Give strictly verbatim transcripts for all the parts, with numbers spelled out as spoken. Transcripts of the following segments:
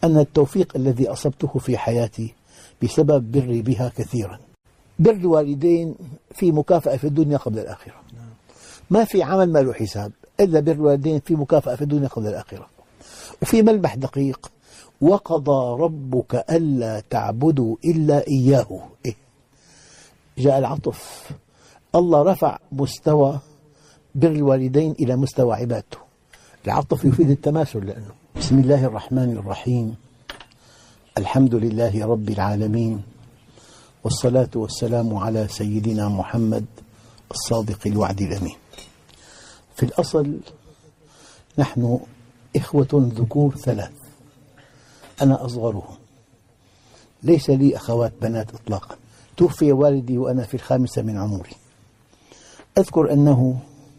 أن التوفيق الذي أصبته في حياتي بسبب بري بها كثيرا. بر الوالدين في مكافأة في الدنيا قبل الآخرة. ما في عمل ما له حساب إلا بر الوالدين في مكافأة في الدنيا قبل الآخرة. وفي ملمح دقيق: وقضى ربك ألا تعبدوا إلا إياه. إيه؟ جاء العطف، الله رفع مستوى بر الوالدين إلى مستوى عبادته. العطف يفيد التماثل. لأنه بسم الله الرحمن الرحيم، الحمد لله رب العالمين، والصلاة والسلام على سيدنا محمد الصادق الوعد الأمين. في الأصل نحن إخوة ذكور ثلاث، أنا أصغرهم، ليس لي أخوات بنات إطلاقا. توفي والدي وأنا في الخامسة من عمري. أذكر أنه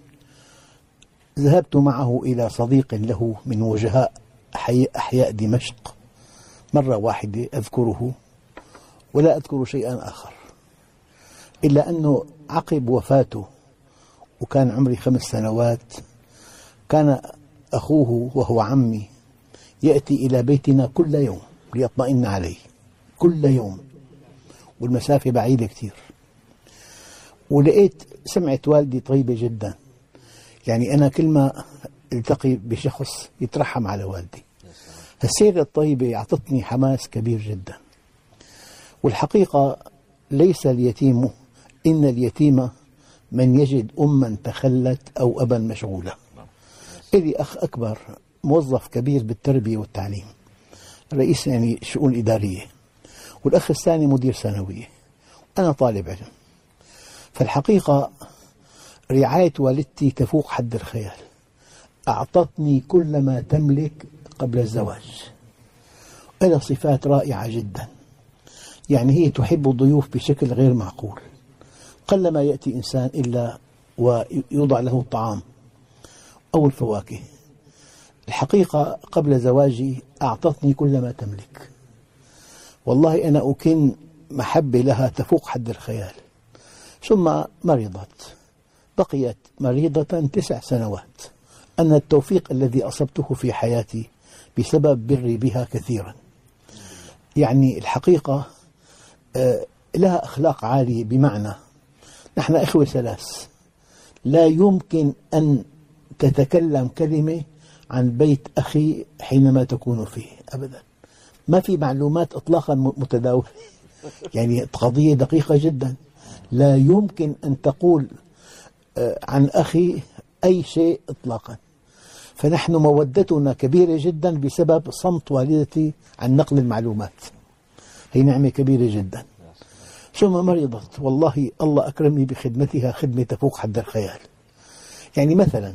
ذهبت معه إلى صديق له من وجهاء أحياء دمشق مرة واحدة أذكره، ولا أذكر شيئا آخر، إلا أنه عقب وفاته وكان عمري خمس سنوات كان أخوه وهو عمي يأتي إلى بيتنا كل يوم ليطمئن عليه، كل يوم، والمسافة بعيدة كثير. ولقيت سمعة والدي طيبة جدا، يعني أنا كل ما التقي بشخص يترحم على والدي. السيرة الطيبة أعطتني حماس كبير جدا. والحقيقة ليس اليتيم، إن اليتيم من يجد أما تخلت أو أبا مشغولا. إلي أخ أكبر موظف كبير بالتربية والتعليم، رئيس يعني الشؤون الإدارية، والأخ الثاني مدير ثانوية، أنا طالب علم. فالحقيقة رعاية والدتي تفوق حد الخيال. أعطتني كل ما تملك قبل الزواج، لها صفات رائعة جدا. يعني هي تحب الضيوف بشكل غير معقول، قلما يأتي إنسان إلا ويوضع له الطعام أو الفواكه. الحقيقة قبل زواجي أعطتني كل ما تملك، والله أنا أكن محبة لها تفوق حد الخيال. ثم مرضت، بقيت مريضة تسع سنوات. أن التوفيق الذي أصبته في حياتي بسبب بري بها كثيرا. يعني الحقيقة لها أخلاق عالية، بمعنى نحن إخوة ثلاث، لا يمكن أن تتكلم كلمة عن بيت أخي حينما تكون فيه أبدا. ما في معلومات إطلاقا متداولة، يعني قضية دقيقة جدا. لا يمكن أن تقول عن أخي أي شيء إطلاقا. فنحن مودتنا كبيرة جدا بسبب صمت والدتي عن نقل المعلومات. هي نعمة كبيرة جدا. ثم مرضت، والله الله أكرمني بخدمتها خدمة تفوق حد الخيال. يعني مثلا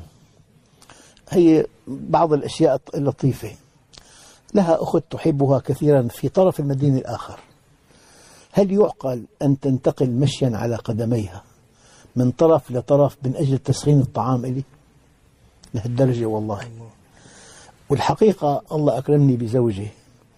هي بعض الأشياء اللطيفة، لها أخت تحبها كثيرا في طرف المدينة الآخر. هل يعقل أن تنتقل مشيا على قدميها من طرف لطرف من أجل تسخين الطعام إلي؟ لهالدرجة والله. والحقيقة الله أكرمني بزوجة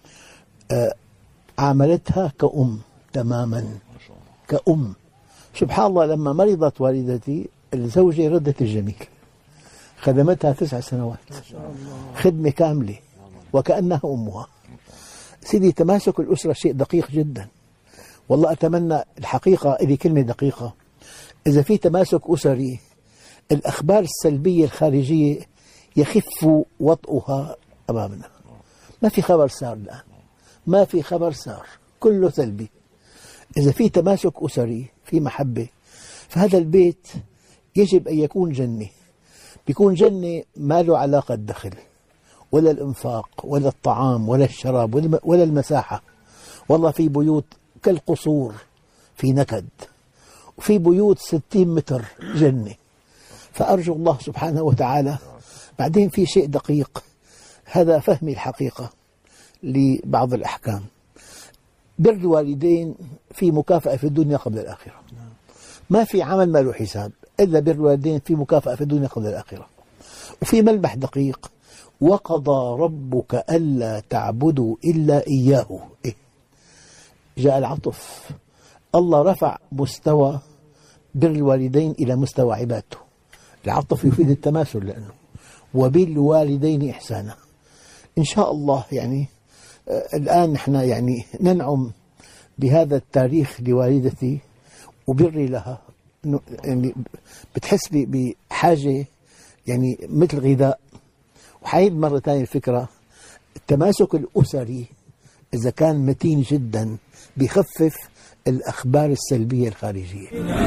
عاملتها كأم تماما، كأم. سبحان الله، لما مرضت والدتي الزوجة ردت الجميل، خدمتها تسع سنوات خدمة كاملة وكأنها أمها. سيدي، تماسك الأسرة شيء دقيق جدا. والله أتمنى، الحقيقة إذا كلمة دقيقة، إذا في تماسك أسري الأخبار السلبية الخارجية يخف وطئها أمامنا. ما في خبر سار الآن، ما في خبر سار، كله سلبي. إذا في تماسك أسري، في محبة، فهذا البيت يجب أن يكون جنة. بيكون جنة ما له علاقة الدخل ولا الإنفاق ولا الطعام ولا الشراب ولا المساحة. والله في بيوت كالقصور في نكد، وفي بيوت ستين متر جنة. فأرجو الله سبحانه وتعالى. بعدين في شيء دقيق، هذا فهمي الحقيقة لبعض الأحكام. بر الوالدين في مكافأة في الدنيا قبل الآخرة. ما في عمل ما له حساب إلا بر الوالدين في مكافأة في الدنيا قبل الآخرة. وفي ملمح دقيق: وقضى ربك ألا تعبدوا إلا إياه. إيه؟ جاء العطف، الله رفع مستوى بر الوالدين إلى مستوى عبادته. العطف يفيد التماثل، لأنه وبالوالدين إحسانا. إن شاء الله يعني آه، الآن نحن يعني ننعم بهذا التاريخ لوالدتي وبري لها، إنه يعني بتحس ب- بحاجة يعني مثل غذاء. وحعيد مرة ثانية الفكرة، التماسك الأسري إذا كان متين جدا بيخفف الأخبار السلبية الخارجية.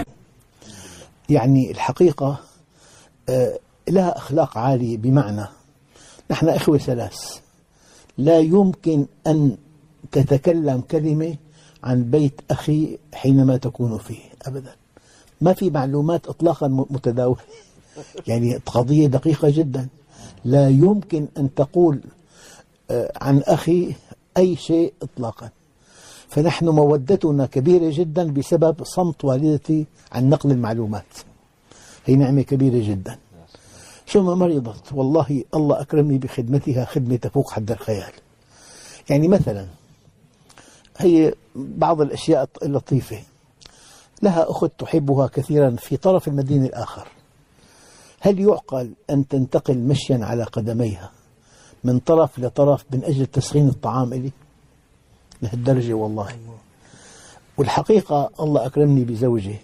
يعني الحقيقة آه، لها أخلاق عالية، بمعنى نحن إخوة ثلاث، لا يمكن أن تتكلم كلمة عن بيت أخي حينما تكون فيه أبدا. ما في معلومات إطلاقا متداولة، يعني قضية دقيقة جدا. لا يمكن أن تقول آه، عن أخي أي شيء إطلاقا. فنحن مودتنا كبيرة جدا بسبب صمت والدتي عن نقل المعلومات. هي نعمة كبيرة جدا. ثم مرضت، والله الله أكرمني بخدمتها خدمة تفوق حد الخيال. يعني مثلا هي بعض الأشياء اللطيفة، لها أخت تحبها كثيرا في طرف المدينة الآخر. هل يعقل أن تنتقل مشيا على قدميها من طرف لطرف من أجل تسخين الطعام إلي؟ لهالدرجة والله. والحقيقة الله أكرمني بزوجة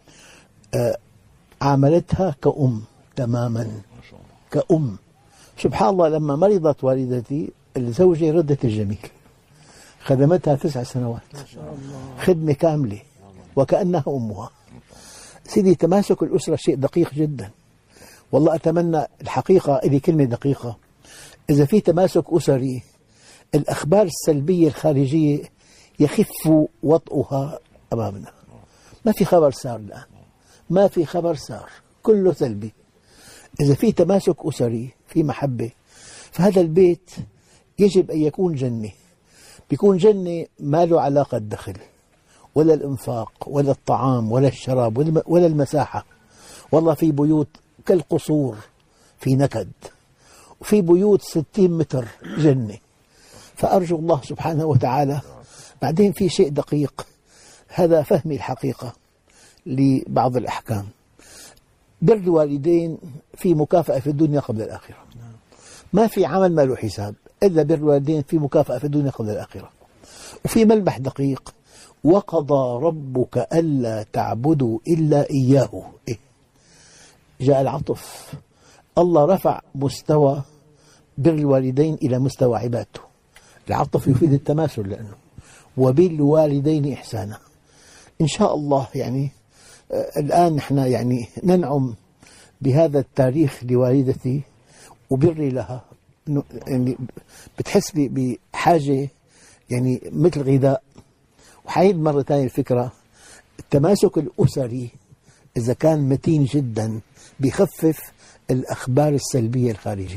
آه عاملتها كأم تماما، كأم. سبحان الله، لما مرضت والدتي الزوجة ردت الجميل، خدمتها تسع سنوات خدمة كاملة وكأنها أمها. سيدي، تماسك الأسرة شيء دقيق جدا. والله أتمنى، الحقيقة إلي كلمة دقيقة، إذا في تماسك أسري الأخبار السلبية الخارجية يخف وطئها أمامنا. ما في خبر سار الآن، ما في خبر سار، كله سلبي. إذا في تماسك أسري، في محبة، فهذا البيت يجب أن يكون جنة. بيكون جنة ما له علاقة الدخل ولا الإنفاق ولا الطعام ولا الشراب ولا المساحة. والله في بيوت كالقصور في نكد، وفي بيوت ستين متر جنة. فأرجو الله سبحانه وتعالى. بعدين في شيء دقيق، هذا فهمي الحقيقة لبعض الأحكام. بر الوالدين في مكافأة في الدنيا قبل الآخرة. ما في عمل ما له حساب إلا بر الوالدين، في مكافأة في الدنيا قبل الآخرة. وفي ملمح دقيق، وقضى ربك ألا تعبدوا إلا إياه. إيه؟ جاء العطف، الله رفع مستوى بر الوالدين إلى مستوى عبادته. العطف يفيد التماثل، لأنه وبالوالدين إحسانا. إن شاء الله يعني آه الآن نحن يعني ننعم بهذا التاريخ لوالدتي وبري لها، يعني بتحس بحاجة يعني مثل غذاء. وحعيد مرة ثانية الفكرة، التماسك الأسري إذا كان متين جدا بيخفف الأخبار السلبية الخارجية.